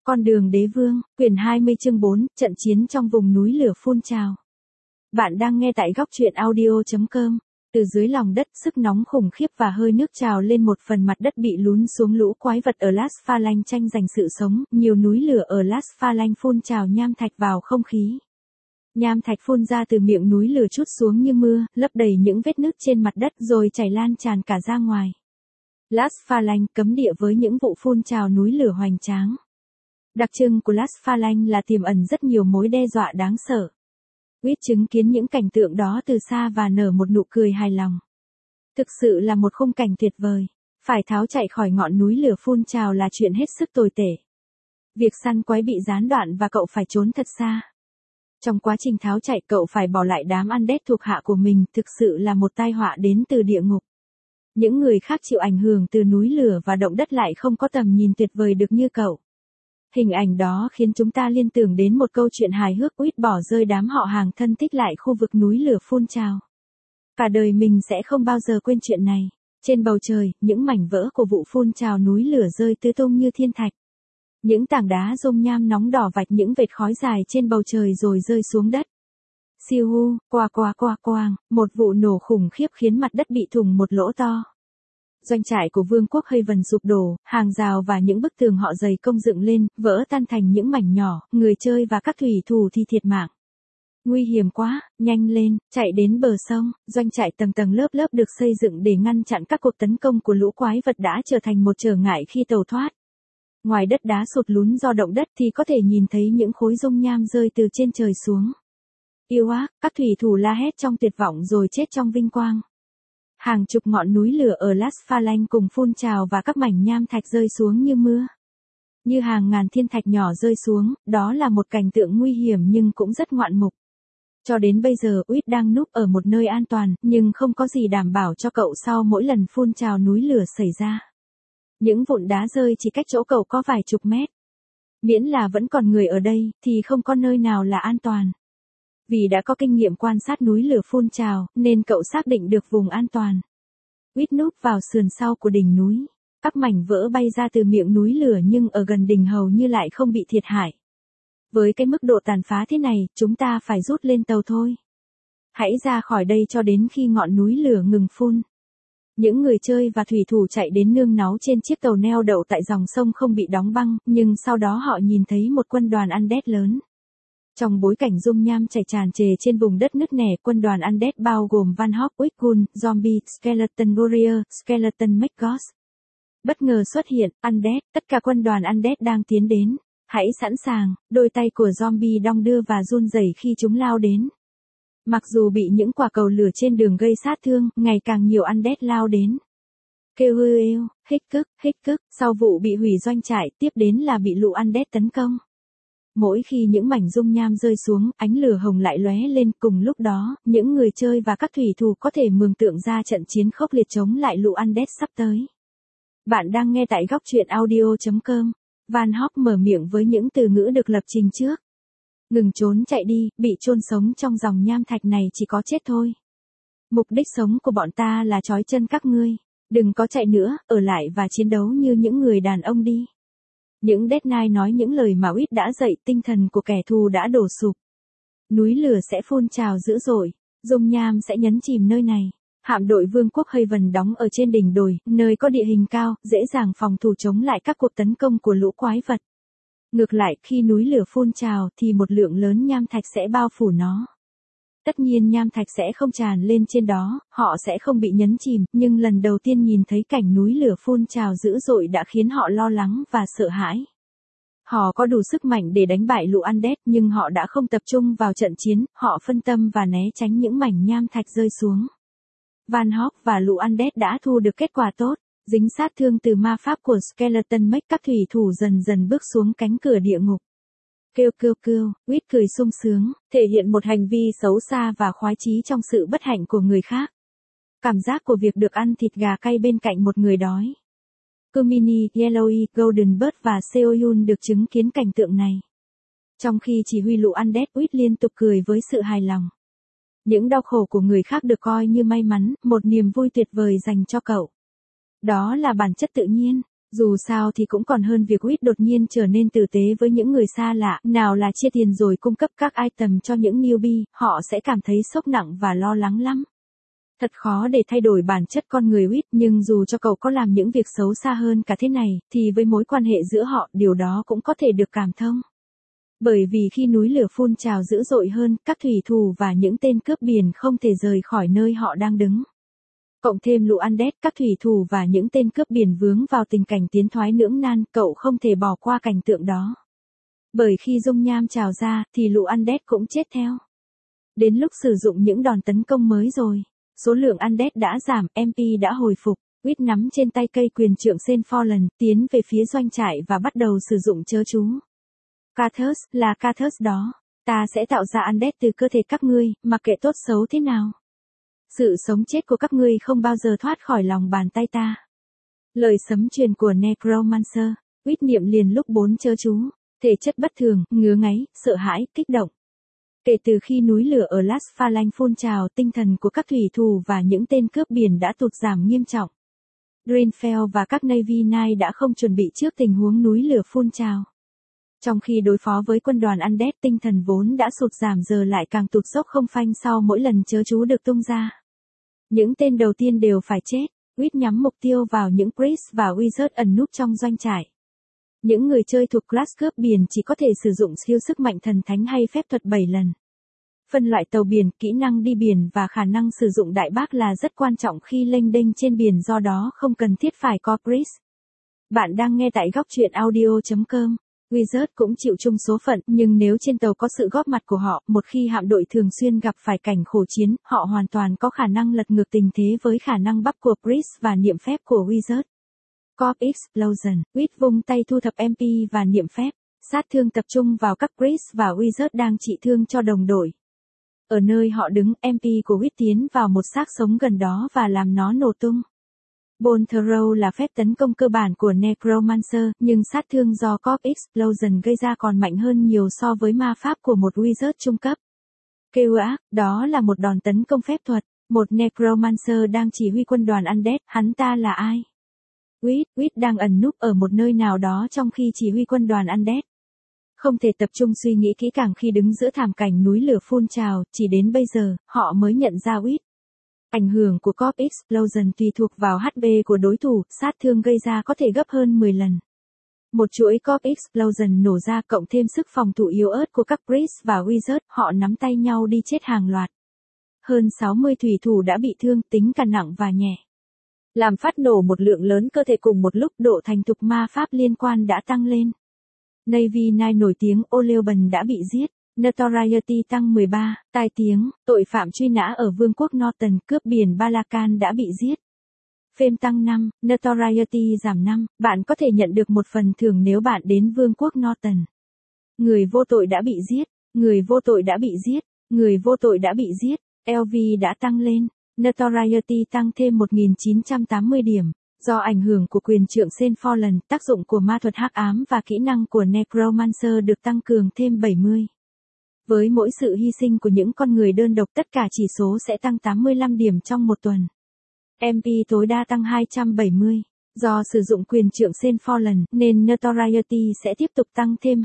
Con đường đế vương, quyển 20 chương 4, trận chiến trong vùng núi lửa phun trào. Bạn đang nghe tại góc truyện audio.com. Từ dưới lòng đất, sức nóng khủng khiếp và hơi nước trào lên một phần mặt đất bị lún xuống, lũ quái vật ở Las Phalanx tranh giành sự sống, nhiều núi lửa ở Las Phalanx phun trào nham thạch vào không khí. Nham thạch phun ra từ miệng núi lửa trút xuống như mưa, lấp đầy những vết nứt trên mặt đất rồi chảy lan tràn cả ra ngoài. Las Phalanx cấm địa với những vụ phun trào núi lửa hoành tráng. Đặc trưng của Las Phalanx là tiềm ẩn rất nhiều mối đe dọa đáng sợ. Quýt chứng kiến những cảnh tượng đó từ xa và nở một nụ cười hài lòng. Thực sự là một khung cảnh tuyệt vời. Phải tháo chạy khỏi ngọn núi lửa phun trào là chuyện hết sức tồi tệ. Việc săn quái bị gián đoạn và cậu phải trốn thật xa. Trong quá trình tháo chạy cậu phải bỏ lại đám undead thuộc hạ của mình, thực sự là một tai họa đến từ địa ngục. Những người khác chịu ảnh hưởng từ núi lửa và động đất lại không có tầm nhìn tuyệt vời được như cậu. Hình ảnh đó khiến chúng ta liên tưởng đến một câu chuyện hài hước, Quýt bỏ rơi đám họ hàng thân thích lại khu vực núi lửa phun trào. Cả đời mình sẽ không bao giờ quên chuyện này. Trên bầu trời, những mảnh vỡ của vụ phun trào núi lửa rơi tứ tung như thiên thạch. Những tảng đá rông nham nóng đỏ vạch những vệt khói dài trên bầu trời rồi rơi xuống đất. Siêu hu, quang, một vụ nổ khủng khiếp khiến mặt đất bị thủng một lỗ to. Doanh trại của vương quốc Haven sụp đổ, hàng rào và những bức tường họ dày công dựng lên, vỡ tan thành những mảnh nhỏ, người chơi và các thủy thủ thì thiệt mạng. Nguy hiểm quá, nhanh lên, chạy đến bờ sông, doanh trại tầng tầng lớp lớp được xây dựng để ngăn chặn các cuộc tấn công của lũ quái vật đã trở thành một trở ngại khi tàu thoát. Ngoài đất đá sụt lún do động đất thì có thể nhìn thấy những khối rông nham rơi từ trên trời xuống. Yêu ác, các thủy thủ la hét trong tuyệt vọng rồi chết trong vinh quang. Hàng chục ngọn núi lửa ở Las Phalanx cùng phun trào và các mảnh nham thạch rơi xuống như mưa. Như hàng ngàn thiên thạch nhỏ rơi xuống, đó là một cảnh tượng nguy hiểm nhưng cũng rất ngoạn mục. Cho đến bây giờ Quýt đang núp ở một nơi an toàn, nhưng không có gì đảm bảo cho cậu sau mỗi lần phun trào núi lửa xảy ra. Những vụn đá rơi chỉ cách chỗ cậu có vài chục mét. Miễn là vẫn còn người ở đây, thì không có nơi nào là an toàn. Vì đã có kinh nghiệm quan sát núi lửa phun trào, nên cậu xác định được vùng an toàn. Quýt núp vào sườn sau của đỉnh núi. Các mảnh vỡ bay ra từ miệng núi lửa nhưng ở gần đỉnh hầu như lại không bị thiệt hại. Với cái mức độ tàn phá thế này, chúng ta phải rút lên tàu thôi. Hãy ra khỏi đây cho đến khi ngọn núi lửa ngừng phun. Những người chơi và thủy thủ chạy đến nương náu trên chiếc tàu neo đậu tại dòng sông không bị đóng băng, nhưng sau đó họ nhìn thấy một quân đoàn undead lớn. Trong bối cảnh dung nham chảy tràn trề trên vùng đất nứt nẻ, quân đoàn undead bao gồm Van Hawk, Wickgun, Zombie, Skeleton Warrior, Skeleton Magos. Bất ngờ xuất hiện, undead, tất cả quân đoàn undead đang tiến đến. Hãy sẵn sàng, đôi tay của zombie đong đưa và run rẩy khi chúng lao đến. Mặc dù bị những quả cầu lửa trên đường gây sát thương, ngày càng nhiều undead lao đến. Kêu hư êu, hích cức, sau vụ bị hủy doanh trại, tiếp đến là bị lũ undead tấn công. Mỗi khi những mảnh dung nham rơi xuống, ánh lửa hồng lại lóe lên, cùng lúc đó, những người chơi và các thủy thủ có thể mường tượng ra trận chiến khốc liệt chống lại lũ undead sắp tới. Bạn đang nghe tại góc truyện audio.com. Van Hawk mở miệng với những từ ngữ được lập trình trước. Ngừng trốn chạy đi, bị chôn sống trong dòng nham thạch này chỉ có chết thôi. Mục đích sống của bọn ta là trói chân các ngươi. Đừng có chạy nữa, ở lại và chiến đấu như những người đàn ông đi. Những Dead Knight nói những lời mà Quýt đã dạy, tinh thần của kẻ thù đã đổ sụp. Núi lửa sẽ phun trào dữ dội, dung nham sẽ nhấn chìm nơi này. Hạm đội vương quốc Haven đóng ở trên đỉnh đồi, nơi có địa hình cao, dễ dàng phòng thủ chống lại các cuộc tấn công của lũ quái vật. Ngược lại, khi núi lửa phun trào thì một lượng lớn nham thạch sẽ bao phủ nó. Tất nhiên nham thạch sẽ không tràn lên trên đó, họ sẽ không bị nhấn chìm, nhưng lần đầu tiên nhìn thấy cảnh núi lửa phun trào dữ dội đã khiến họ lo lắng và sợ hãi. Họ có đủ sức mạnh để đánh bại lũ undead, nhưng họ đã không tập trung vào trận chiến, họ phân tâm và né tránh những mảnh nham thạch rơi xuống. Van Hawk và lũ undead đã thu được kết quả tốt, dính sát thương từ ma pháp của Skeleton Mech, các thủy thủ dần dần bước xuống cánh cửa địa ngục. Kêu, Quýt cười sung sướng, thể hiện một hành vi xấu xa và khoái chí trong sự bất hạnh của người khác. Cảm giác của việc được ăn thịt gà cay bên cạnh một người đói. Kumini, Yellowy, Golden Bird và Seoyun được chứng kiến cảnh tượng này. Trong khi chỉ huy lũ undead, Quýt liên tục cười với sự hài lòng. Những đau khổ của người khác được coi như may mắn, một niềm vui tuyệt vời dành cho cậu. Đó là bản chất tự nhiên. Dù sao thì cũng còn hơn việc Quýt đột nhiên trở nên tử tế với những người xa lạ, nào là chia tiền rồi cung cấp các item cho những newbie, họ sẽ cảm thấy sốc nặng và lo lắng lắm. Thật khó để thay đổi bản chất con người Quýt, nhưng dù cho cậu có làm những việc xấu xa hơn cả thế này, thì với mối quan hệ giữa họ, điều đó cũng có thể được cảm thông. Bởi vì khi núi lửa phun trào dữ dội hơn, các thủy thủ và những tên cướp biển không thể rời khỏi nơi họ đang đứng. Cộng thêm lũ Undead, các thủy thủ và những tên cướp biển vướng vào tình cảnh tiến thoái lưỡng nan, cậu không thể bỏ qua cảnh tượng đó. Bởi khi dung nham trào ra, thì lũ Undead cũng chết theo. Đến lúc sử dụng những đòn tấn công mới rồi. Số lượng Undead đã giảm, MP đã hồi phục. Quýt nắm trên tay cây quyền trượng Saint Fallen, tiến về phía doanh trại và bắt đầu sử dụng chớ chú. Kathus, là Kathus đó. Ta sẽ tạo ra Undead từ cơ thể các ngươi, mặc kệ tốt xấu thế nào. Sự sống chết của các ngươi không bao giờ thoát khỏi lòng bàn tay ta. Lời sấm truyền của Necromancer. Quýt niệm liền lúc 4 chớ chú. Thể chất bất thường, ngứa ngáy, sợ hãi, kích động. Kể từ khi núi lửa ở Las Phalanx phun trào, tinh thần của các thủy thủ và những tên cướp biển đã tụt giảm nghiêm trọng. Greenfell và các Navy Knights đã không chuẩn bị trước tình huống núi lửa phun trào. Trong khi đối phó với quân đoàn Undead, tinh thần vốn đã sụt giảm giờ lại càng tụt dốc không phanh sau mỗi lần chớ chú được tung ra. Những tên đầu tiên đều phải chết. Quýt nhắm mục tiêu vào những priest và wizard ẩn núp trong doanh trại. Những người chơi thuộc class cướp biển chỉ có thể sử dụng skill sức mạnh thần thánh hay phép thuật 7 lần. Phân loại tàu biển, kỹ năng đi biển và khả năng sử dụng đại bác là rất quan trọng khi lênh đênh trên biển, do đó không cần thiết phải có priest. Bạn đang nghe tại góc truyện audio.com. Wizard cũng chịu chung số phận, nhưng nếu trên tàu có sự góp mặt của họ, một khi hạm đội thường xuyên gặp phải cảnh khổ chiến, họ hoàn toàn có khả năng lật ngược tình thế với khả năng bắp của priest và niệm phép của Wizard. Corp Explosion, Quýt vung tay thu thập MP và niệm phép, sát thương tập trung vào các priest và wizard đang trị thương cho đồng đội. Ở nơi họ đứng, MP của Quýt tiến vào một xác sống gần đó và làm nó nổ tung. Bone Throw là phép tấn công cơ bản của Necromancer, nhưng sát thương do Corp Explosion gây ra còn mạnh hơn nhiều so với ma pháp của một wizard trung cấp. Kêu ác, đó là một đòn tấn công phép thuật, một Necromancer đang chỉ huy quân đoàn Undead, hắn ta là ai? Quýt đang ẩn núp ở một nơi nào đó trong khi chỉ huy quân đoàn Undead. Không thể tập trung suy nghĩ kỹ càng khi đứng giữa thảm cảnh núi lửa phun trào, chỉ đến bây giờ, họ mới nhận ra Quýt. Ảnh hưởng của Corp Explosion tùy thuộc vào HP của đối thủ, sát thương gây ra có thể gấp hơn 10 lần. Một chuỗi Corp Explosion nổ ra cộng thêm sức phòng thủ yếu ớt của các priest và wizard, họ nắm tay nhau đi chết hàng loạt. Hơn 60 thủy thủ đã bị thương, tính cả nặng và nhẹ. Làm phát nổ một lượng lớn cơ thể cùng một lúc, độ thành thục ma pháp liên quan đã tăng lên. Navy Knight nổi tiếng Oleoban đã bị giết. Notoriety tăng 13, tai tiếng, tội phạm truy nã ở Vương quốc Norton, cướp biển Balakan đã bị giết. Fame tăng 5, Notoriety giảm 5, bạn có thể nhận được một phần thưởng nếu bạn đến Vương quốc Norton. Người vô tội đã bị giết, người vô tội đã bị giết, người vô tội đã bị giết, LV đã tăng lên. Notoriety tăng thêm 1980 điểm. Do ảnh hưởng của quyền trượng Saint Fallen, tác dụng của ma thuật hắc ám và kỹ năng của Necromancer được tăng cường thêm 70. Với mỗi sự hy sinh của những con người đơn độc, tất cả chỉ số sẽ tăng 85 điểm trong một tuần. MP tối đa tăng 270. Do sử dụng quyền trượng Saint Fallen, nên Notoriety sẽ tiếp tục tăng thêm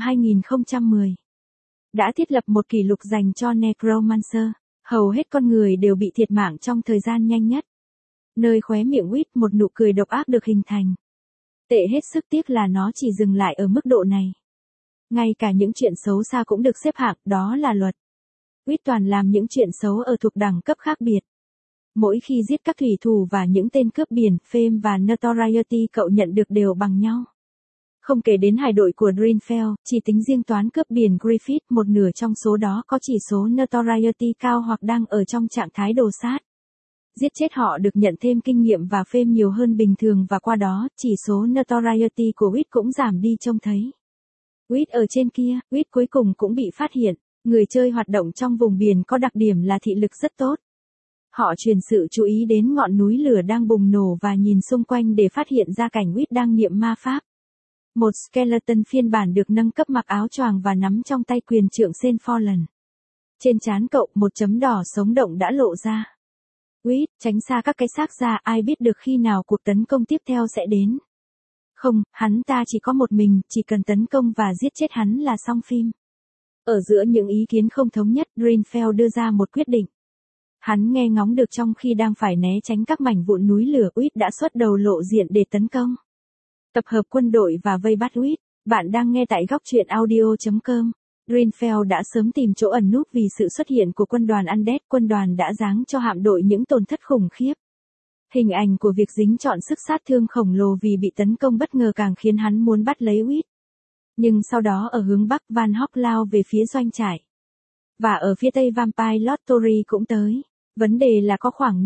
2010. Đã thiết lập một kỷ lục dành cho Necromancer. Hầu hết con người đều bị thiệt mạng trong thời gian nhanh nhất. Nơi khóe miệng Quýt, một nụ cười độc ác được hình thành. Tệ hết sức tiếc là nó chỉ dừng lại ở mức độ này. Ngay cả những chuyện xấu xa cũng được xếp hạng, đó là luật. Quýt toàn làm những chuyện xấu ở thuộc đẳng cấp khác biệt. Mỗi khi giết các thủy thủ và những tên cướp biển, Fame và Notoriety cậu nhận được đều bằng nhau. Không kể đến hải đội của Greenfell, chỉ tính riêng toán cướp biển Griffith, một nửa trong số đó có chỉ số Notoriety cao hoặc đang ở trong trạng thái đồ sát. Giết chết họ được nhận thêm kinh nghiệm và Fame nhiều hơn bình thường và qua đó, chỉ số Notoriety của Quýt cũng giảm đi trông thấy. Quýt ở trên kia, Quýt cuối cùng cũng bị phát hiện. Người chơi hoạt động trong vùng biển có đặc điểm là thị lực rất tốt. Họ truyền sự chú ý đến ngọn núi lửa đang bùng nổ và nhìn xung quanh để phát hiện ra cảnh Quýt đang niệm ma pháp. Một skeleton phiên bản được nâng cấp mặc áo choàng và nắm trong tay quyền trượng Saint Fallen. Trên trán cậu, một chấm đỏ sống động đã lộ ra. Quýt, tránh xa các cái xác ra, ai biết được khi nào cuộc tấn công tiếp theo sẽ đến. Không, hắn ta chỉ có một mình, chỉ cần tấn công và giết chết hắn là xong phim. Ở giữa những ý kiến không thống nhất, Greenfell đưa ra một quyết định. Hắn nghe ngóng được trong khi đang phải né tránh các mảnh vụn núi lửa, Uýt đã xuất đầu lộ diện để tấn công. Tập hợp quân đội và vây bắt Uýt. Bạn đang nghe tại góc truyện audio.com. Greenfell đã sớm tìm chỗ ẩn núp vì sự xuất hiện của quân đoàn Undead. Quân đoàn đã giáng cho hạm đội những tổn thất khủng khiếp. Hình ảnh của việc dính trọn sức sát thương khổng lồ vì bị tấn công bất ngờ càng khiến hắn muốn bắt lấy Uýt. Nhưng sau đó ở hướng bắc, Van Hop lao về phía doanh trại. Và ở phía tây Vampire Lord Tory cũng tới. Vấn đề là có khoảng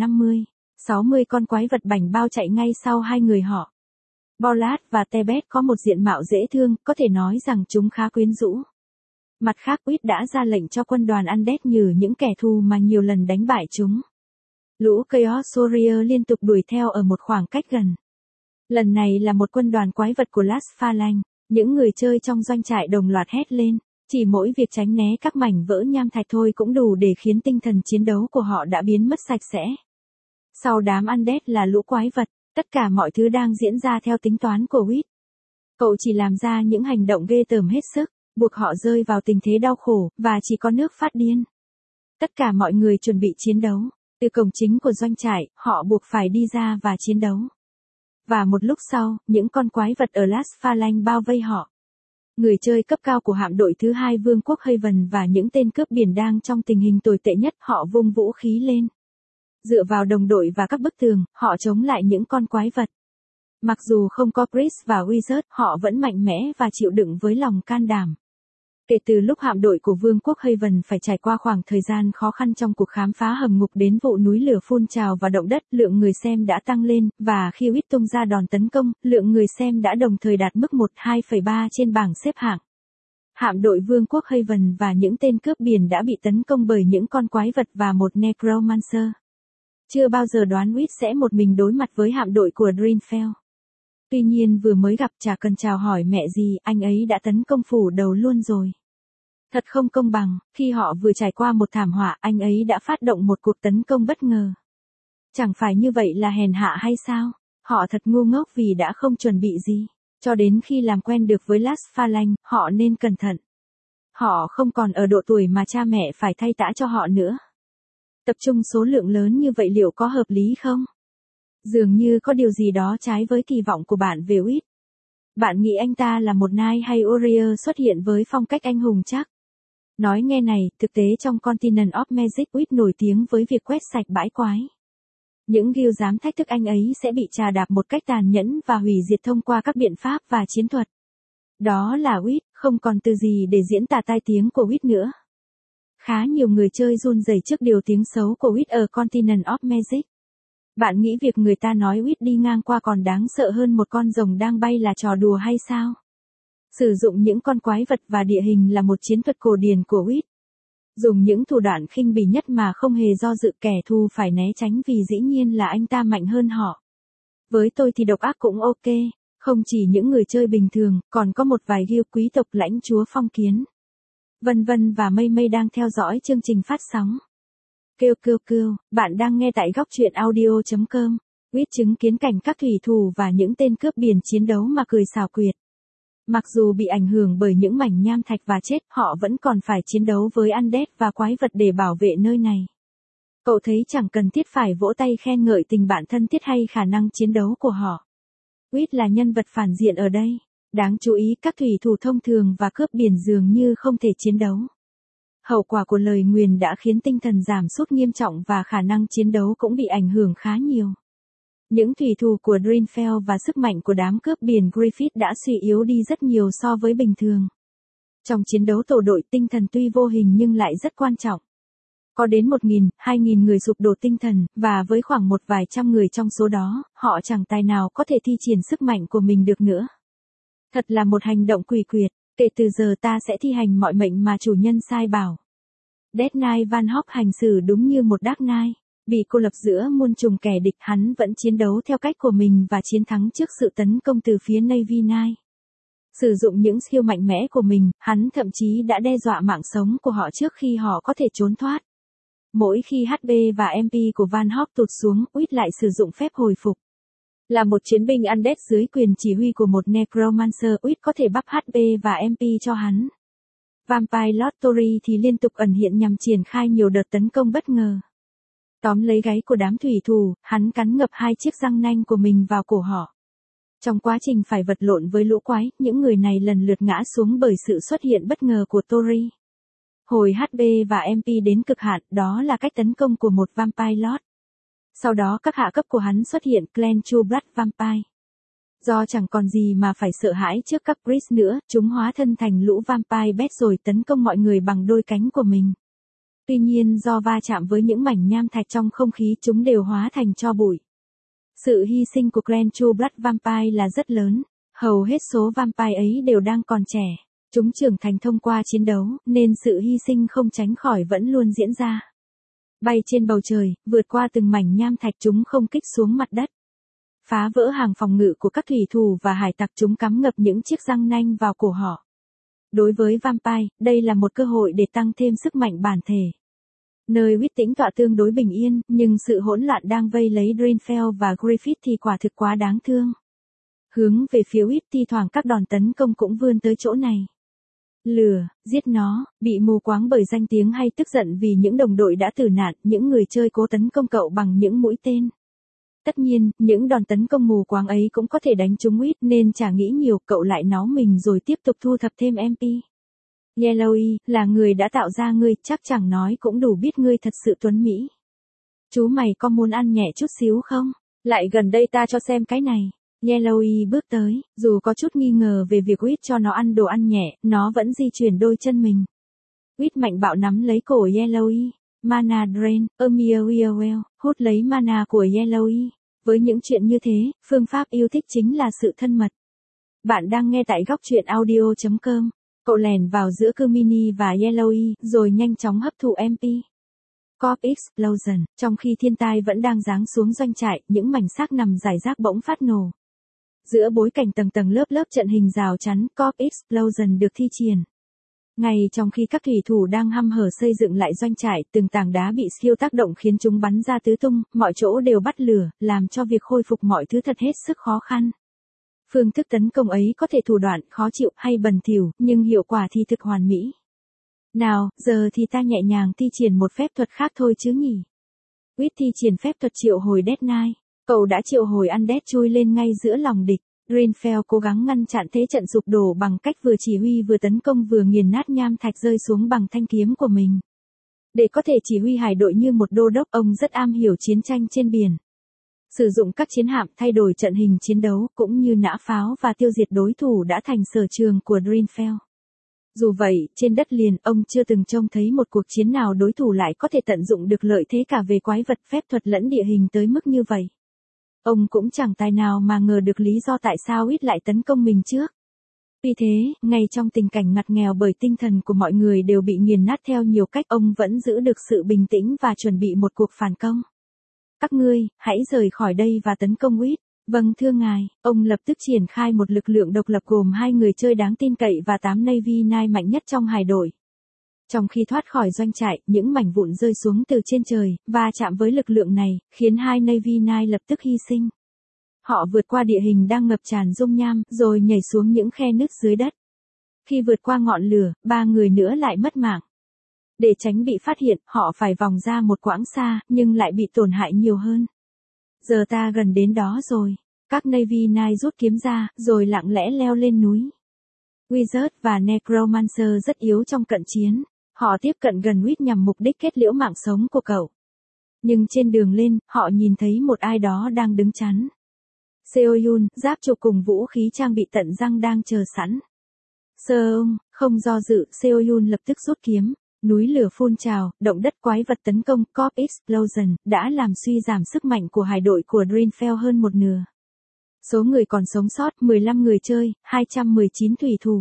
50-60 con quái vật bảnh bao chạy ngay sau hai người họ. Bollard và Tebet có một diện mạo dễ thương, có thể nói rằng chúng khá quyến rũ. Mặt khác, Uýt đã ra lệnh cho quân đoàn Undead như những kẻ thù mà nhiều lần đánh bại chúng. Lũ Chaos Warrior liên tục đuổi theo ở một khoảng cách gần. Lần này là một quân đoàn quái vật của Last Phalanx. Những người chơi trong doanh trại đồng loạt hét lên. Chỉ mỗi việc tránh né các mảnh vỡ nham thạch thôi cũng đủ để khiến tinh thần chiến đấu của họ đã biến mất sạch sẽ. Sau đám Undead là lũ quái vật, tất cả mọi thứ đang diễn ra theo tính toán của Uýt. Cậu chỉ làm ra những hành động ghê tởm hết sức, buộc họ rơi vào tình thế đau khổ, và chỉ có nước phát điên. Tất cả mọi người chuẩn bị chiến đấu. Từ cổng chính của doanh trại, họ buộc phải đi ra và chiến đấu. Và một lúc sau, những con quái vật ở Last Phalanx bao vây họ. Người chơi cấp cao của hạm đội thứ hai Vương quốc Haven và những tên cướp biển đang trong tình hình tồi tệ nhất, họ vung vũ khí lên. Dựa vào đồng đội và các bức tường, họ chống lại những con quái vật. Mặc dù không có Priest và Wizard, họ vẫn mạnh mẽ và chịu đựng với lòng can đảm. Kể từ lúc hạm đội của Vương quốc Haven phải trải qua khoảng thời gian khó khăn trong cuộc khám phá hầm ngục đến vụ núi lửa phun trào và động đất, lượng người xem đã tăng lên, và khi Uýt tung ra đòn tấn công, lượng người xem đã đồng thời đạt mức 1-2,3 trên bảng xếp hạng. Hạm đội Vương quốc Haven và những tên cướp biển đã bị tấn công bởi những con quái vật và một Necromancer. Chưa bao giờ đoán Uýt sẽ một mình đối mặt với hạm đội của Greenfell. Tuy nhiên vừa mới gặp chả cần chào hỏi mẹ gì, anh ấy đã tấn công phủ đầu luôn rồi. Thật không công bằng, khi họ vừa trải qua một thảm họa, anh ấy đã phát động một cuộc tấn công bất ngờ. Chẳng phải như vậy là hèn hạ hay sao? Họ thật ngu ngốc vì đã không chuẩn bị gì. Cho đến khi làm quen được với Last Phalanx, họ nên cẩn thận. Họ không còn ở độ tuổi mà cha mẹ phải thay tã cho họ nữa. Tập trung số lượng lớn như vậy liệu có hợp lý không? Dường như có điều gì đó trái với kỳ vọng của bạn về Uýt. Bạn nghĩ anh ta là một Knight hay Warrior xuất hiện với phong cách anh hùng chắc? Nói nghe này, thực tế trong Continent of Magic, Uýt nổi tiếng với việc quét sạch bãi quái. Những guild dám thách thức anh ấy sẽ bị trà đạp một cách tàn nhẫn và hủy diệt thông qua các biện pháp và chiến thuật. Đó là Uýt, không còn từ gì để diễn tả tai tiếng của Uýt nữa. Khá nhiều người chơi run rẩy trước điều tiếng xấu của Uýt ở Continent of Magic. Bạn nghĩ việc người ta nói Uýt đi ngang qua còn đáng sợ hơn một con rồng đang bay là trò đùa hay sao? Sử dụng những con quái vật và địa hình là một chiến thuật cổ điển của Uýt. Dùng những thủ đoạn khinh bỉ nhất mà không hề do dự, kẻ thù phải né tránh vì dĩ nhiên là anh ta mạnh hơn họ. Với tôi thì độc ác cũng ok, không chỉ những người chơi bình thường, còn có một vài guild quý tộc lãnh chúa phong kiến. Vân vân và mây mây đang theo dõi chương trình phát sóng. Kêu, bạn đang nghe tại góc truyện audio.com. Uýt chứng kiến cảnh các thủy thủ và những tên cướp biển chiến đấu mà cười xảo quyệt. Mặc dù bị ảnh hưởng bởi những mảnh nham thạch và chết, họ vẫn còn phải chiến đấu với Undead và quái vật để bảo vệ nơi này. Cậu thấy chẳng cần thiết phải vỗ tay khen ngợi tình bạn thân thiết hay khả năng chiến đấu của họ. Uýt là nhân vật phản diện ở đây. Đáng chú ý, các thủy thủ thông thường và cướp biển dường như không thể chiến đấu. Hậu quả của lời nguyền đã khiến tinh thần giảm sút nghiêm trọng và khả năng chiến đấu cũng bị ảnh hưởng khá nhiều. Những thủy thủ của Greenfell và sức mạnh của đám cướp biển Griffith đã suy yếu đi rất nhiều so với bình thường. Trong chiến đấu tổ đội, tinh thần tuy vô hình nhưng lại rất quan trọng. Có đến 1.000-2.000 người sụp đổ tinh thần, và với khoảng một vài trăm người trong số đó, họ chẳng tài nào có thể thi triển sức mạnh của mình được nữa. Thật là một hành động quỷ quyệt, kể từ giờ ta sẽ thi hành mọi mệnh mà chủ nhân sai bảo. Death Knight Van Hop hành xử đúng như một Dark Knight. Bị cô lập giữa muôn trùng kẻ địch, hắn vẫn chiến đấu theo cách của mình và chiến thắng trước sự tấn công từ phía Navy Knight. Sử dụng những skill mạnh mẽ của mình, hắn thậm chí đã đe dọa mạng sống của họ trước khi họ có thể trốn thoát. Mỗi khi HP và MP của Van Hop tụt xuống, Uýt lại sử dụng phép hồi phục. Là một chiến binh undead dưới quyền chỉ huy của một necromancer, Wit có thể bắp HP và MP cho hắn. Vampire Lord Tori thì liên tục ẩn hiện nhằm triển khai nhiều đợt tấn công bất ngờ. Tóm lấy gáy của đám thủy thủ, hắn cắn ngập hai chiếc răng nanh của mình vào cổ họ. Trong quá trình phải vật lộn với lũ quái, những người này lần lượt ngã xuống bởi sự xuất hiện bất ngờ của Tori. Hồi HP và MP đến cực hạn, đó là cách tấn công của một Vampire Lord. Sau đó các hạ cấp của hắn xuất hiện Clan True Blood Vampire. Do chẳng còn gì mà phải sợ hãi trước các priest nữa, chúng hóa thân thành lũ Vampire Bat rồi tấn công mọi người bằng đôi cánh của mình. Tuy nhiên do va chạm với những mảnh nham thạch trong không khí, chúng đều hóa thành tro bụi. Sự hy sinh của Clan True Blood Vampire là rất lớn, hầu hết số Vampire ấy đều đang còn trẻ. Chúng trưởng thành thông qua chiến đấu, nên sự hy sinh không tránh khỏi vẫn luôn diễn ra. Bay trên bầu trời, vượt qua từng mảnh nham thạch, chúng không kích xuống mặt đất. Phá vỡ hàng phòng ngự của các thủy thủ và hải tặc, chúng cắm ngập những chiếc răng nanh vào cổ họ. Đối với Vampire, đây là một cơ hội để tăng thêm sức mạnh bản thể. Nơi Wit tĩnh tọa tương đối bình yên, nhưng sự hỗn loạn đang vây lấy Draenfell và Griffith thì quả thực quá đáng thương. Hướng về phía Wit, thi thoảng các đòn tấn công cũng vươn tới chỗ này. Lừa, giết nó, bị mù quáng bởi danh tiếng hay tức giận vì những đồng đội đã tử nạn, những người chơi cố tấn công cậu bằng những mũi tên. Tất nhiên, những đòn tấn công mù quáng ấy cũng có thể đánh trúng Wit, nên chả nghĩ nhiều, cậu lại nó mình rồi tiếp tục thu thập thêm MP. Yellowy, là người đã tạo ra ngươi, chắc chẳng nói cũng đủ biết ngươi thật sự tuấn mỹ. Chú mày có muốn ăn nhẹ chút xíu không? Lại gần đây ta cho xem cái này. Yellowy bước tới, dù có chút nghi ngờ về việc Wit cho nó ăn đồ ăn nhẹ, nó vẫn di chuyển đôi chân mình. Wit mạnh bạo nắm lấy cổ Yellowy. Mana Drain, Well, hút lấy mana của Yellowy. Với những chuyện như thế, phương pháp yêu thích chính là sự thân mật. Bạn đang nghe tại góc truyện audio.com. Cậu lèn vào giữa Kermini và Yellowy, rồi nhanh chóng hấp thụ MP. Corp Explosion, trong khi thiên tai vẫn đang giáng xuống doanh trại, những mảnh xác nằm rải rác bỗng phát nổ. Giữa bối cảnh tầng tầng lớp lớp trận hình rào chắn, Corp Explosion được thi triển. Ngay trong khi các thủy thủ đang hăm hở xây dựng lại doanh trại, từng tảng đá bị siêu tác động khiến chúng bắn ra tứ tung, mọi chỗ đều bắt lửa, làm cho việc khôi phục mọi thứ thật hết sức khó khăn. Phương thức tấn công ấy có thể thủ đoạn, khó chịu hay bẩn thỉu, nhưng hiệu quả thì thực hoàn mỹ. Nào, giờ thì ta nhẹ nhàng thi triển một phép thuật khác thôi chứ nhỉ. Wit thi triển phép thuật triệu hồi Death Knight. Cậu đã triệu hồi Undead chui lên ngay giữa lòng địch. Draenfell cố gắng ngăn chặn thế trận sụp đổ bằng cách vừa chỉ huy vừa tấn công vừa nghiền nát nham thạch rơi xuống bằng thanh kiếm của mình. Để có thể chỉ huy hải đội như một đô đốc, ông rất am hiểu chiến tranh trên biển. Sử dụng các chiến hạm thay đổi trận hình chiến đấu, cũng như nã pháo và tiêu diệt đối thủ đã thành sở trường của Draenfell. Dù vậy, trên đất liền, ông chưa từng trông thấy một cuộc chiến nào đối thủ lại có thể tận dụng được lợi thế cả về quái vật, phép thuật lẫn địa hình tới mức như vậy. Ông cũng chẳng tài nào mà ngờ được lý do tại sao Wit lại tấn công mình trước. Vì thế, ngay trong tình cảnh ngặt nghèo bởi tinh thần của mọi người đều bị nghiền nát theo nhiều cách, ông vẫn giữ được sự bình tĩnh và chuẩn bị một cuộc phản công. Các ngươi, hãy rời khỏi đây và tấn công Wit. Vâng thưa ngài, ông lập tức triển khai một lực lượng độc lập gồm 2 người chơi đáng tin cậy và 8 Navy Knight mạnh nhất trong hải đội. Trong khi thoát khỏi doanh trại, những mảnh vụn rơi xuống từ trên trời, và chạm với lực lượng này, khiến 2 Navy Knight lập tức hy sinh. Họ vượt qua địa hình đang ngập tràn dung nham, rồi nhảy xuống những khe nứt dưới đất. Khi vượt qua ngọn lửa, 3 người nữa lại mất mạng. Để tránh bị phát hiện, họ phải vòng ra một quãng xa, nhưng lại bị tổn hại nhiều hơn. Giờ ta gần đến đó rồi. Các Navy Knight rút kiếm ra, rồi lặng lẽ leo lên núi. Wizard và Necromancer rất yếu trong cận chiến. Họ tiếp cận gần Wit nhằm mục đích kết liễu mạng sống của cậu. Nhưng trên đường lên, họ nhìn thấy một ai đó đang đứng chắn. Seoyun, giáp trụ cùng vũ khí trang bị tận răng đang chờ sẵn. Seong, không do dự, Seoyun lập tức rút kiếm. Núi lửa phun trào, động đất quái vật tấn công, Corp Explosion, đã làm suy giảm sức mạnh của hải đội của Draenfell hơn một nửa. Số người còn sống sót, 15 người chơi, 219 thủy thủ.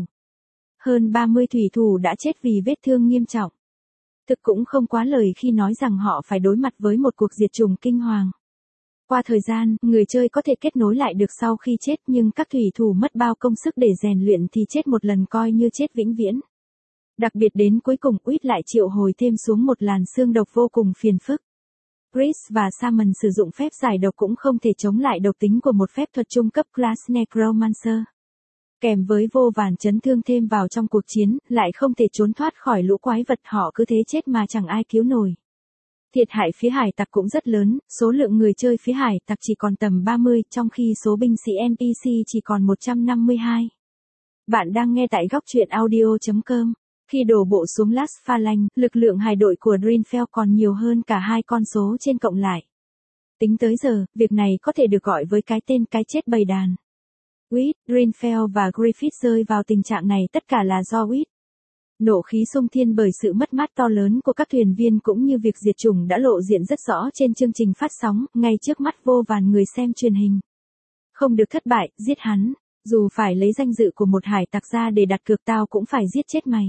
Hơn 30 thủy thủ đã chết vì vết thương nghiêm trọng. Thực cũng không quá lời khi nói rằng họ phải đối mặt với một cuộc diệt chủng kinh hoàng. Qua thời gian, người chơi có thể kết nối lại được sau khi chết, nhưng các thủy thủ mất bao công sức để rèn luyện thì chết một lần coi như chết vĩnh viễn. Đặc biệt đến cuối cùng, Wit lại triệu hồi thêm xuống một làn xương độc vô cùng phiền phức. Chris và Salmon sử dụng phép giải độc cũng không thể chống lại độc tính của một phép thuật trung cấp Class Necromancer. Kèm với vô vàn chấn thương thêm vào trong cuộc chiến, lại không thể trốn thoát khỏi lũ quái vật, họ cứ thế chết mà chẳng ai cứu nổi. Thiệt hại phía hải tặc cũng rất lớn, số lượng người chơi phía hải tặc chỉ còn tầm 30, trong khi số binh sĩ NPC chỉ còn 152. Bạn đang nghe tại góc truyện audio.com. Khi đổ bộ xuống Las Phalanx, lực lượng hải đội của Dreamfell còn nhiều hơn cả hai con số trên cộng lại. Tính tới giờ, việc này có thể được gọi với cái tên cái chết bầy đàn. Witt, Dreamfell và Griffith rơi vào tình trạng này tất cả là do Witt. Nộ khí xung thiên bởi sự mất mát to lớn của các thuyền viên cũng như việc diệt chủng đã lộ diện rất rõ trên chương trình phát sóng, ngay trước mắt vô vàn người xem truyền hình. Không được thất bại, giết hắn. Dù phải lấy danh dự của một hải tặc ra để đặt cược, tao cũng phải giết chết mày.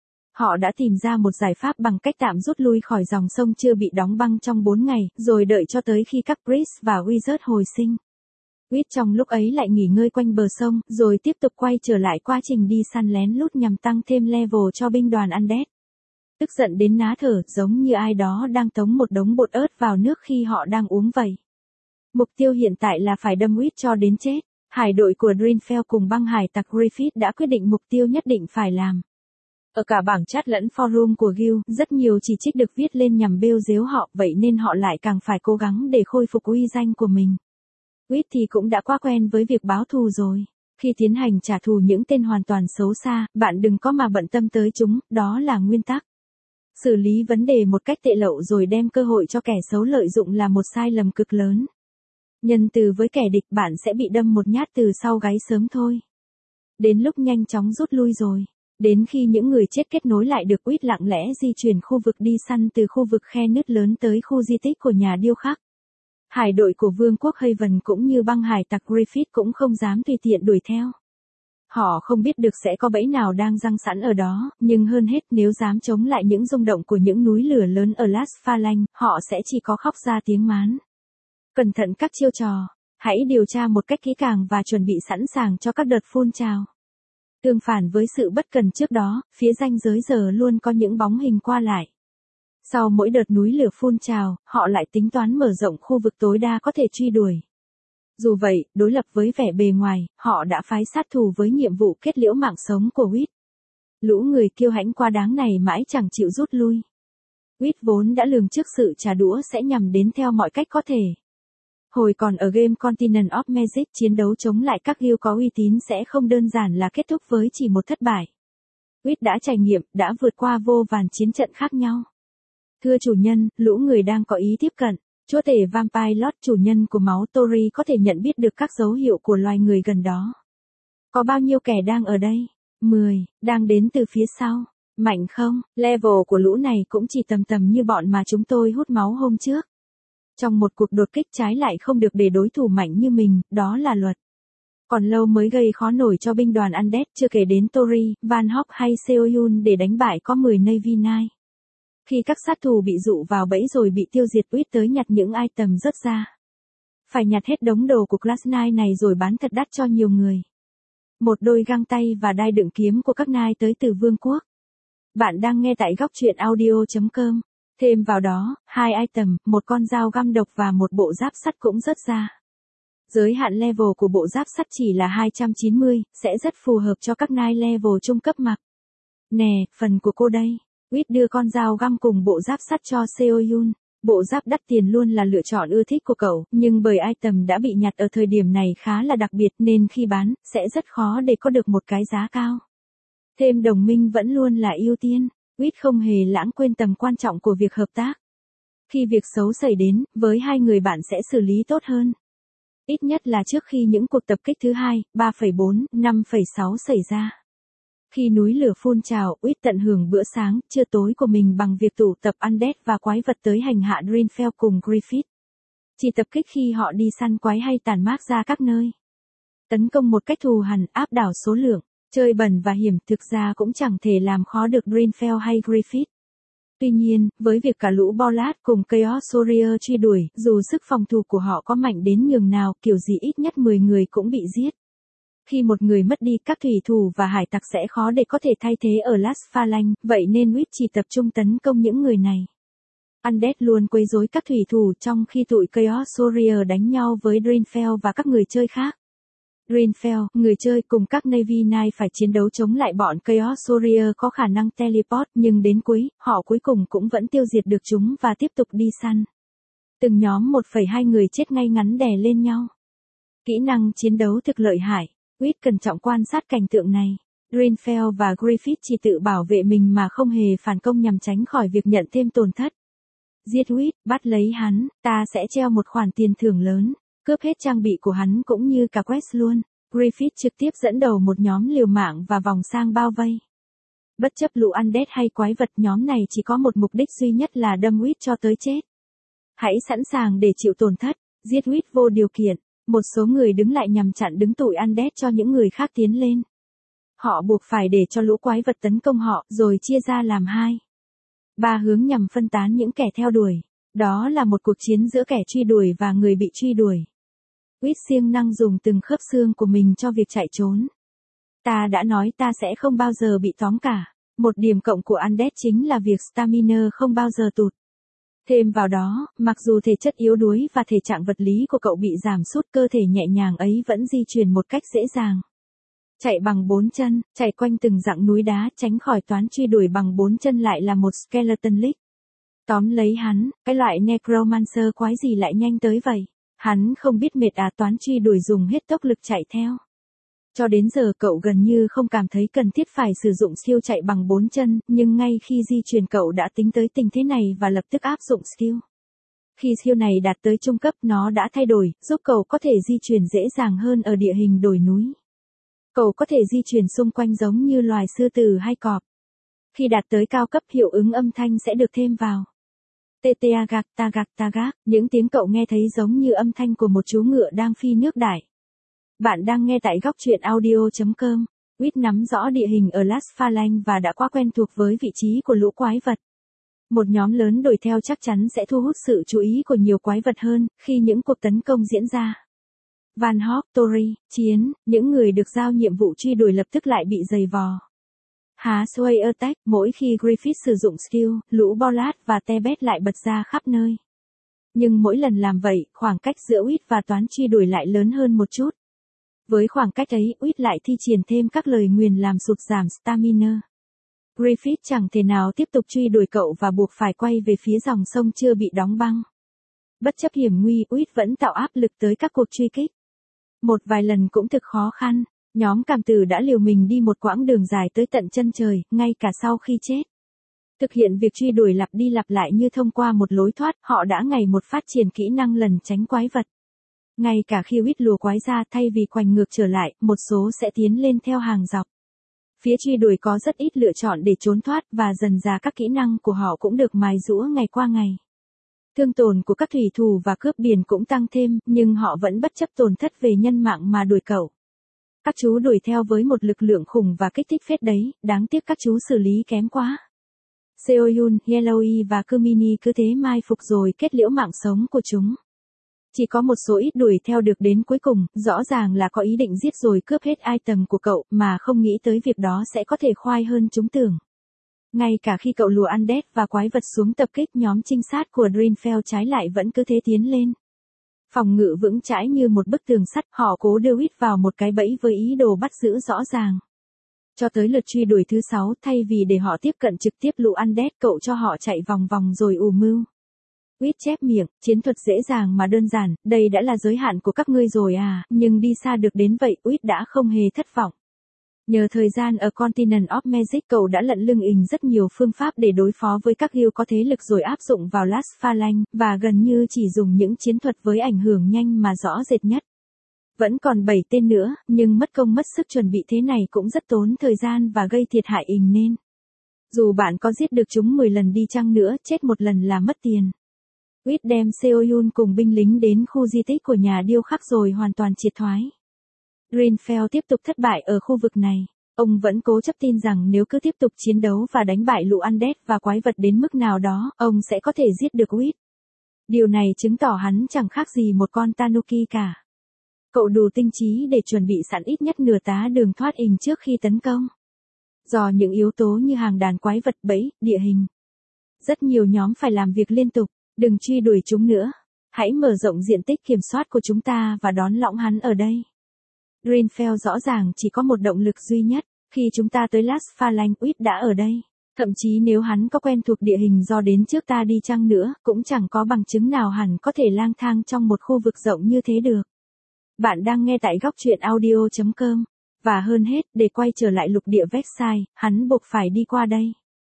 Họ đã tìm ra một giải pháp bằng cách tạm rút lui khỏi dòng sông chưa bị đóng băng trong 4 ngày, rồi đợi cho tới khi các Priest và Wizard hồi sinh. Witt trong lúc ấy lại nghỉ ngơi quanh bờ sông, rồi tiếp tục quay trở lại quá trình đi săn lén lút nhằm tăng thêm level cho binh đoàn Undead. Tức giận đến ná thở, giống như ai đó đang tống một đống bột ớt vào nước khi họ đang uống vậy. Mục tiêu hiện tại là phải đâm Witt cho đến chết. Hải đội của Dreamfell cùng băng hải tặc Griffith đã quyết định mục tiêu nhất định phải làm. Ở cả bảng chat lẫn forum của Guild, rất nhiều chỉ trích được viết lên nhằm bêu dếu họ, vậy nên họ lại càng phải cố gắng để khôi phục uy danh của mình. Witt thì cũng đã quá quen với việc báo thù rồi. Khi tiến hành trả thù những tên hoàn toàn xấu xa, bạn đừng có mà bận tâm tới chúng, đó là nguyên tắc. Xử lý vấn đề một cách tệ lậu rồi đem cơ hội cho kẻ xấu lợi dụng là một sai lầm cực lớn. Nhân từ với kẻ địch, bạn sẽ bị đâm một nhát từ sau gáy sớm thôi. Đến lúc nhanh chóng rút lui rồi. Đến khi những người chết kết nối lại được, Witt lặng lẽ di chuyển khu vực đi săn từ khu vực khe nứt lớn tới khu di tích của nhà điêu khắc. Hải đội của Vương quốc Haven cũng như băng hải tặc Griffith cũng không dám tùy tiện đuổi theo. Họ không biết được sẽ có bẫy nào đang giăng sẵn ở đó, nhưng hơn hết nếu dám chống lại những rung động của những núi lửa lớn ở Las Phalanx, họ sẽ chỉ có khóc ra tiếng mán. Cẩn thận các chiêu trò, hãy điều tra một cách kỹ càng và chuẩn bị sẵn sàng cho các đợt phun trào. Tương phản với sự bất cần trước đó, phía ranh giới giờ luôn có những bóng hình qua lại. Sau mỗi đợt núi lửa phun trào, họ lại tính toán mở rộng khu vực tối đa có thể truy đuổi. Dù vậy, đối lập với vẻ bề ngoài, họ đã phái sát thủ với nhiệm vụ kết liễu mạng sống của Witt. Lũ người kiêu hãnh quá đáng này mãi chẳng chịu rút lui. Witt vốn đã lường trước sự trả đũa sẽ nhằm đến theo mọi cách có thể. Hồi còn ở game Continent of Magic, chiến đấu chống lại các guild có uy tín sẽ không đơn giản là kết thúc với chỉ một thất bại. Witt đã trải nghiệm, đã vượt qua vô vàn chiến trận khác nhau. Thưa chủ nhân, lũ người đang có ý tiếp cận. Chúa tể Vampire Lord, chủ nhân của máu Tori, có thể nhận biết được các dấu hiệu của loài người gần đó. Có bao nhiêu kẻ đang ở đây? 10, đang đến từ phía sau. Mạnh không? Level của lũ này cũng chỉ tầm như bọn mà chúng tôi hút máu hôm trước. Trong một cuộc đột kích trái lại không được để đối thủ mạnh như mình, đó là luật. Còn lâu mới gây khó nổi cho binh đoàn Undead, chưa kể đến Tori, Van Hok hay Seoyun để đánh bại có 10 Navy Knight. Khi các sát thủ bị dụ vào bẫy rồi bị tiêu diệt, Witt tới nhặt những item rớt ra. Phải nhặt hết đống đồ của Class Knight này rồi bán thật đắt cho nhiều người. Một đôi găng tay và đai đựng kiếm của các Knight tới từ Vương quốc. Bạn đang nghe tại góc truyện audio.com. Thêm vào đó, 2 item, một con dao găm độc và một bộ giáp sắt cũng rớt ra. Giới hạn level của bộ giáp sắt chỉ là 290, sẽ rất phù hợp cho các Knight level trung cấp mặc. Nè, phần của cô đây. Witt đưa con dao găm cùng bộ giáp sắt cho Seoyun. Bộ giáp đắt tiền luôn là lựa chọn ưa thích của cậu, nhưng bởi item đã bị nhặt ở thời điểm này khá là đặc biệt nên khi bán, sẽ rất khó để có được một cái giá cao. Thêm đồng minh vẫn luôn là ưu tiên. Witt không hề lãng quên tầm quan trọng của việc hợp tác. Khi việc xấu xảy đến, với hai người bạn sẽ xử lý tốt hơn. Ít nhất là trước khi những cuộc tập kích thứ 2, 3,4, 5,6 xảy ra. Khi núi lửa phun trào, Witt tận hưởng bữa sáng, trưa tối của mình bằng việc tụ tập Undead và quái vật tới hành hạ Dreamfell cùng Griffith. Chỉ tập kích khi họ đi săn quái hay tản mát ra các nơi. Tấn công một cách thù hằn, áp đảo số lượng, chơi bẩn và hiểm, thực ra cũng chẳng thể làm khó được Dreamfell hay Griffith. Tuy nhiên, với việc cả lũ Bollard cùng Chaos Warrior truy đuổi, dù sức phòng thủ của họ có mạnh đến nhường nào, kiểu gì ít nhất 10 người cũng bị giết. Khi một người mất đi, các thủy thủ và hải tặc sẽ khó để có thể thay thế ở Las Phalanx, vậy nên Witt chỉ tập trung tấn công những người này. Undead luôn quấy rối các thủy thủ trong khi tụi Chaos Warrior đánh nhau với Draenfell và các người chơi khác. Draenfell, người chơi cùng các Navy Knight phải chiến đấu chống lại bọn Chaos Warrior có khả năng teleport, nhưng đến họ cuối cùng cũng vẫn tiêu diệt được chúng và tiếp tục đi săn. Từng nhóm 1,2 người chết ngay ngắn đè lên nhau. Kỹ năng chiến đấu thực lợi hại. Uýt cẩn trọng quan sát cảnh tượng này. Draenfell và Griffith chỉ tự bảo vệ mình mà không hề phản công nhằm tránh khỏi việc nhận thêm tổn thất. Giết Uýt, bắt lấy hắn, ta sẽ treo một khoản tiền thưởng lớn, cướp hết trang bị của hắn cũng như cả quest luôn. Griffith trực tiếp dẫn đầu một nhóm liều mạng và vòng sang bao vây. Bất chấp lũ undead hay quái vật, nhóm này chỉ có một mục đích duy nhất là đâm Uýt cho tới chết. Hãy sẵn sàng để chịu tổn thất, giết Uýt vô điều kiện. Một số người đứng lại nhằm chặn đứng tụi undead cho những người khác tiến lên. Họ buộc phải để cho lũ quái vật tấn công họ, rồi chia ra làm 2, 3 hướng nhằm phân tán những kẻ theo đuổi. Đó là một cuộc chiến giữa kẻ truy đuổi và người bị truy đuổi. Uýt siêng năng dùng từng khớp xương của mình cho việc chạy trốn. Ta đã nói ta sẽ không bao giờ bị tóm cả. Một điểm cộng của undead chính là việc stamina không bao giờ tụt. Thêm vào đó, mặc dù thể chất yếu đuối và thể trạng vật lý của cậu bị giảm sút, cơ thể nhẹ nhàng ấy vẫn di chuyển một cách dễ dàng. Chạy bằng 4 chân, chạy quanh từng dặng núi đá, tránh khỏi toán truy đuổi bằng 4 chân lại là một skeleton lick. Tóm lấy hắn, cái loại necromancer quái gì lại nhanh tới vậy? Hắn không biết mệt à? Toán truy đuổi dùng hết tốc lực chạy theo. Cho đến giờ cậu gần như không cảm thấy cần thiết phải sử dụng skill chạy bằng 4 chân, nhưng ngay khi di chuyển cậu đã tính tới tình thế này và lập tức áp dụng skill. Khi skill này đạt tới trung cấp, nó đã thay đổi, giúp cậu có thể di chuyển dễ dàng hơn ở địa hình đồi núi. Cậu có thể di chuyển xung quanh giống như loài sư tử hay cọp. Khi đạt tới cao cấp, hiệu ứng âm thanh sẽ được thêm vào. Teteagak tagak tagak, những tiếng cậu nghe thấy giống như âm thanh của một chú ngựa đang phi nước đại. Bạn đang nghe tại góc truyện audio.com. Uýt nắm rõ địa hình ở Las Phalanx và đã quá quen thuộc với vị trí của lũ quái vật. Một nhóm lớn đuổi theo chắc chắn sẽ thu hút sự chú ý của nhiều quái vật hơn khi những cuộc tấn công diễn ra. Van Hawk, Tori, chiến, những người được giao nhiệm vụ truy đuổi lập tức lại bị giày vò. Sway Attack, mỗi khi Griffith sử dụng skill, lũ Bollard và Tebet lại bật ra khắp nơi. Nhưng mỗi lần làm vậy, khoảng cách giữa Uýt và toán truy đuổi lại lớn hơn một chút. Với khoảng cách ấy, Uýt lại thi triển thêm các lời nguyền làm sụt giảm stamina. Griffith chẳng thể nào tiếp tục truy đuổi cậu và buộc phải quay về phía dòng sông chưa bị đóng băng. Bất chấp hiểm nguy, Uýt vẫn tạo áp lực tới các cuộc truy kích. Một vài lần cũng thực khó khăn, nhóm cảm tử đã liều mình đi một quãng đường dài tới tận chân trời, ngay cả sau khi chết. Thực hiện việc truy đuổi lặp đi lặp lại như thông qua một lối thoát, họ đã ngày một phát triển kỹ năng lần tránh quái vật. Ngay cả khi Uýt lùa quái ra, thay vì quành ngược trở lại, một số sẽ tiến lên theo hàng dọc. Phía truy đuổi có rất ít lựa chọn để trốn thoát và dần dà các kỹ năng của họ cũng được mài giũa ngày qua ngày. Thương tổn của các thủy thủ và cướp biển cũng tăng thêm, nhưng họ vẫn bất chấp tổn thất về nhân mạng mà đuổi cậu. Các chú đuổi theo với một lực lượng khủng và kích thích phết đấy, đáng tiếc các chú xử lý kém quá. Seoyun, Yellowy và Kumini cứ thế mai phục rồi kết liễu mạng sống của chúng. Chỉ có một số ít đuổi theo được đến cuối cùng, rõ ràng là có ý định giết rồi cướp hết item của cậu, mà không nghĩ tới việc đó sẽ có thể khoai hơn chúng tưởng. Ngay cả khi cậu lùa undead và quái vật xuống tập kích, nhóm trinh sát của Draenfell trái lại vẫn cứ thế tiến lên. Phòng ngự vững chãi như một bức tường sắt, họ cố đưa Uýt vào một cái bẫy với ý đồ bắt giữ rõ ràng. Cho tới lượt truy đuổi thứ 6, thay vì để họ tiếp cận trực tiếp lũ undead, cậu cho họ chạy vòng vòng rồi ù mưu. Uýt chép miệng, chiến thuật dễ dàng mà đơn giản, đây đã là giới hạn của các ngươi rồi à, nhưng đi xa được đến vậy, Uýt đã không hề thất vọng. Nhờ thời gian ở Continent of Magic, cậu đã lận lưng ình rất nhiều phương pháp để đối phó với các guild có thế lực rồi áp dụng vào Las Phalanx, và gần như chỉ dùng những chiến thuật với ảnh hưởng nhanh mà rõ rệt nhất. Vẫn còn 7 tên nữa, nhưng mất công mất sức chuẩn bị thế này cũng rất tốn thời gian và gây thiệt hại ình nên. Dù bạn có giết được chúng 10 lần đi chăng nữa, chết một lần là mất tiền. Uýt đem Seoyun cùng binh lính đến khu di tích của nhà điêu khắc rồi hoàn toàn triệt thoái. Draenfell tiếp tục thất bại ở khu vực này. Ông vẫn cố chấp tin rằng nếu cứ tiếp tục chiến đấu và đánh bại lũ undead và quái vật đến mức nào đó, ông sẽ có thể giết được Uýt. Điều này chứng tỏ hắn chẳng khác gì một con tanuki cả. Cậu đủ tinh trí để chuẩn bị sẵn ít nhất nửa tá đường thoát ình trước khi tấn công. Do những yếu tố như hàng đàn quái vật, bẫy, địa hình, Rất nhiều nhóm phải làm việc liên tục, đừng truy đuổi chúng nữa. Hãy mở rộng diện tích kiểm soát của chúng ta và đón lõng hắn ở đây. Greenfell rõ ràng chỉ có một động lực duy nhất, khi chúng ta tới Las Phalanx Uyết đã ở đây. Thậm chí nếu hắn có quen thuộc địa hình do đến trước ta đi chăng nữa, cũng chẳng có bằng chứng nào hẳn có thể lang thang trong một khu vực rộng như thế được. Bạn đang nghe tại góc truyện audio.com. Và hơn hết, để quay trở lại lục địa Versailles, hắn buộc phải đi qua đây.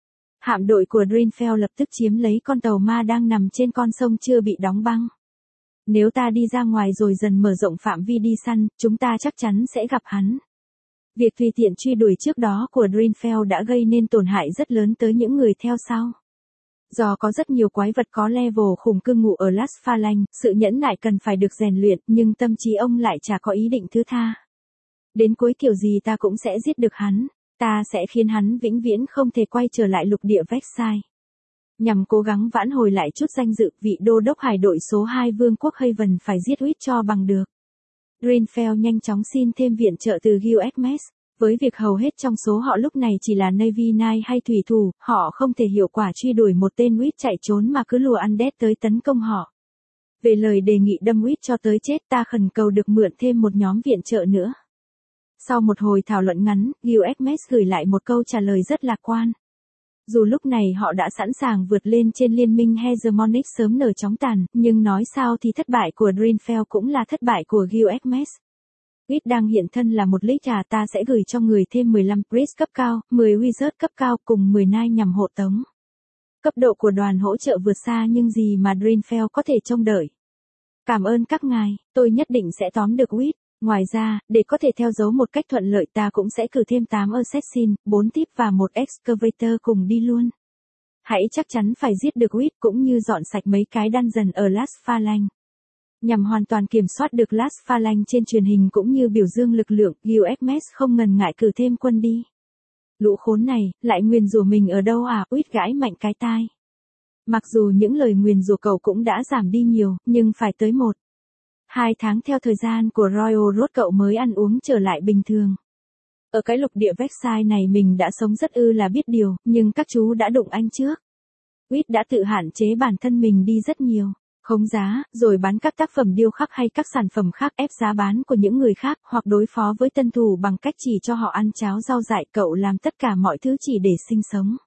Hạm đội của Greenfell lập tức chiếm lấy con tàu ma đang nằm trên con sông chưa bị đóng băng. Nếu ta đi ra ngoài rồi dần mở rộng phạm vi đi săn, chúng ta chắc chắn sẽ gặp hắn. Việc tùy tiện truy đuổi trước đó của Greenfell đã gây nên tổn hại rất lớn tới những người theo sau. Do có rất nhiều quái vật có level khủng cư ngụ ở Las Phalanx, sự nhẫn nại cần phải được rèn luyện, nhưng tâm trí ông lại chả có ý định thứ tha. Đến cuối kiểu gì ta cũng sẽ giết được hắn, ta sẽ khiến hắn vĩnh viễn không thể quay trở lại lục địa Versailles. Nhằm cố gắng vãn hồi lại chút danh dự, vị đô đốc hải đội số 2 Vương quốc Haven phải giết Uyết cho bằng được. Greenfell nhanh chóng xin thêm viện trợ từ Guild. Với việc hầu hết trong số họ lúc này chỉ là Navy Knight hay thủy thủ, họ không thể hiệu quả truy đuổi một tên Uyết chạy trốn mà cứ lùa Undead tới tấn công họ. Về lời đề nghị đâm Uyết cho tới chết, ta khẩn cầu được mượn thêm một nhóm viện trợ nữa. Sau một hồi thảo luận ngắn, Guild gửi lại một câu trả lời rất lạc quan. Dù lúc này họ đã sẵn sàng vượt lên trên liên minh Hegemonic sớm nở chóng tàn, nhưng nói sao thì thất bại của Greenfell cũng là thất bại của Guild. Uyết đang hiện thân là một lý trà, ta sẽ gửi cho người thêm 15 Priest cấp cao, 10 Wizard cấp cao cùng 10 Knight nhằm hộ tống. Cấp độ của đoàn hỗ trợ vượt xa nhưng gì mà Greenfell có thể trông đợi. Cảm ơn các ngài, tôi nhất định sẽ tóm được Uyết. Ngoài ra, để có thể theo dấu một cách thuận lợi ta cũng sẽ cử thêm 8 Assassin, 4 Thief và 1 Excavator cùng đi luôn. Hãy chắc chắn phải giết được Uyết cũng như dọn sạch mấy cái dungeon ở Las Phalanx. Nhằm hoàn toàn kiểm soát được Las Phalanx trên truyền hình cũng như biểu dương lực lượng, Guild không ngần ngại cử thêm quân đi. Lũ khốn này, lại nguyền rủa mình ở đâu à? Uyết gãi mạnh cái tai. Mặc dù những lời nguyền rủa cậu cũng đã giảm đi nhiều, nhưng phải tới 1-2 tháng theo thời gian của Royal Road cậu mới ăn uống trở lại bình thường. Ở cái lục địa Versailles này mình đã sống rất là biết điều, nhưng các chú đã đụng anh trước. Uyết đã tự hạn chế bản thân mình đi rất nhiều. Khống giá, rồi bán các tác phẩm điêu khắc hay các sản phẩm khác ép giá bán của những người khác, hoặc đối phó với tân thủ bằng cách chỉ cho họ ăn cháo rau dại. Cậu làm tất cả mọi thứ chỉ để sinh sống.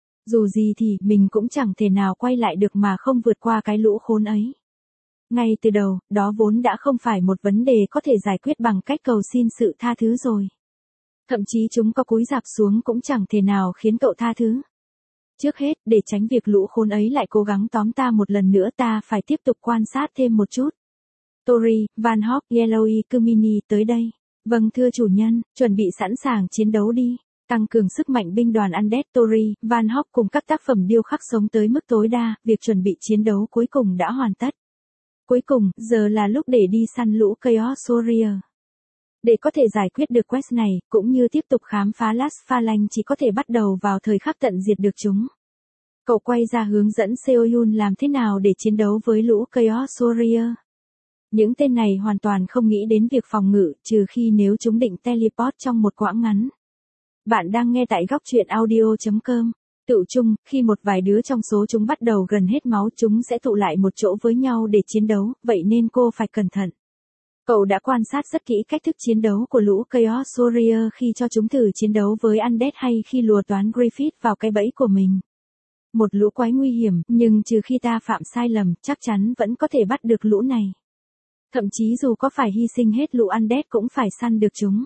Dù gì thì, mình cũng chẳng thể nào quay lại được mà không vượt qua cái lũ khốn ấy. Ngay từ đầu, đó vốn đã không phải một vấn đề có thể giải quyết bằng cách cầu xin sự tha thứ rồi. Thậm chí chúng có cúi rạp xuống cũng chẳng thể nào khiến cậu tha thứ. Trước hết, để tránh việc lũ khốn ấy lại cố gắng tóm ta một lần nữa, ta phải tiếp tục quan sát thêm một chút. Tori, Van Hock, Yellowy, Kumini tới đây. Vâng thưa chủ nhân, chuẩn bị sẵn sàng chiến đấu đi. Tăng cường sức mạnh binh đoàn Undead. Tori, Van Hock cùng các tác phẩm điêu khắc sống tới mức tối đa, việc chuẩn bị chiến đấu cuối cùng đã hoàn tất. Cuối cùng, giờ là lúc để đi săn lũ Chaos Warrior. Để có thể giải quyết được quest này, cũng như tiếp tục khám phá Las Phalanx chỉ có thể bắt đầu vào thời khắc tận diệt được chúng. Cậu quay ra hướng dẫn Seoyun làm thế nào để chiến đấu với lũ Chaos Warrior. Những tên này hoàn toàn không nghĩ đến việc phòng ngự, trừ khi nếu chúng định teleport trong một quãng ngắn. Bạn đang nghe tại góc truyện audio.com. Tự chung, khi một vài đứa trong số chúng bắt đầu gần hết máu chúng sẽ tụ lại một chỗ với nhau để chiến đấu, vậy nên cô phải cẩn thận. Cậu đã quan sát rất kỹ cách thức chiến đấu của lũ Chaos Warrior khi cho chúng thử chiến đấu với Undead hay khi lùa toán Griffith vào cái bẫy của mình. Một lũ quái nguy hiểm, nhưng trừ khi ta phạm sai lầm, chắc chắn vẫn có thể bắt được lũ này. Thậm chí dù có phải hy sinh hết lũ Undead cũng phải săn được chúng.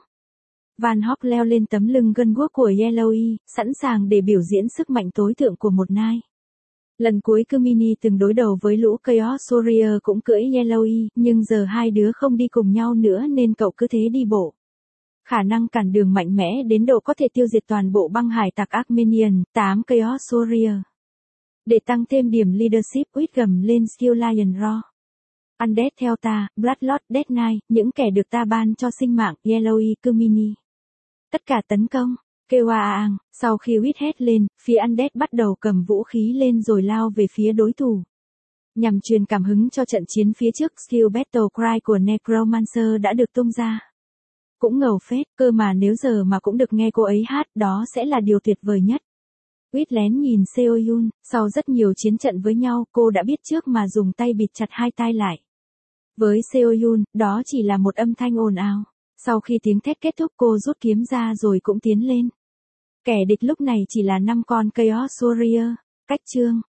Van Hock leo lên tấm lưng gân guốc của Yellowy, sẵn sàng để biểu diễn sức mạnh tối thượng của một Knight. Lần cuối Kumini từng đối đầu với lũ Chaos Warrior cũng cưỡi Yellowy, nhưng giờ hai đứa không đi cùng nhau nữa nên cậu cứ thế đi bộ. Khả năng cản đường mạnh mẽ đến độ có thể tiêu diệt toàn bộ băng hải tặc Armenian, 8 Chaos Warrior. Để tăng thêm điểm leadership, Uyết gầm lên Steel Lion Roar. Undead theo ta, Bloodlord, Death Knight, những kẻ được ta ban cho sinh mạng, Yellowy, Kumini. Tất cả tấn công. Kêu ang, sau khi Uyết hét lên, phía Undead bắt đầu cầm vũ khí lên rồi lao về phía đối thủ. Nhằm truyền cảm hứng cho trận chiến phía trước, Skill Battle Cry của Necromancer đã được tung ra. Cũng ngầu phết, cơ mà nếu giờ mà cũng được nghe cô ấy hát, đó sẽ là điều tuyệt vời nhất. Quýt lén nhìn Seoyun, sau rất nhiều chiến trận với nhau, cô đã biết trước mà dùng tay bịt chặt hai tai lại. Với Seoyun, đó chỉ là một âm thanh ồn ào. Sau khi tiếng thét kết thúc cô rút kiếm ra rồi cũng tiến lên. Kẻ địch lúc này chỉ là 5 con Chaos Warrior. Cách chương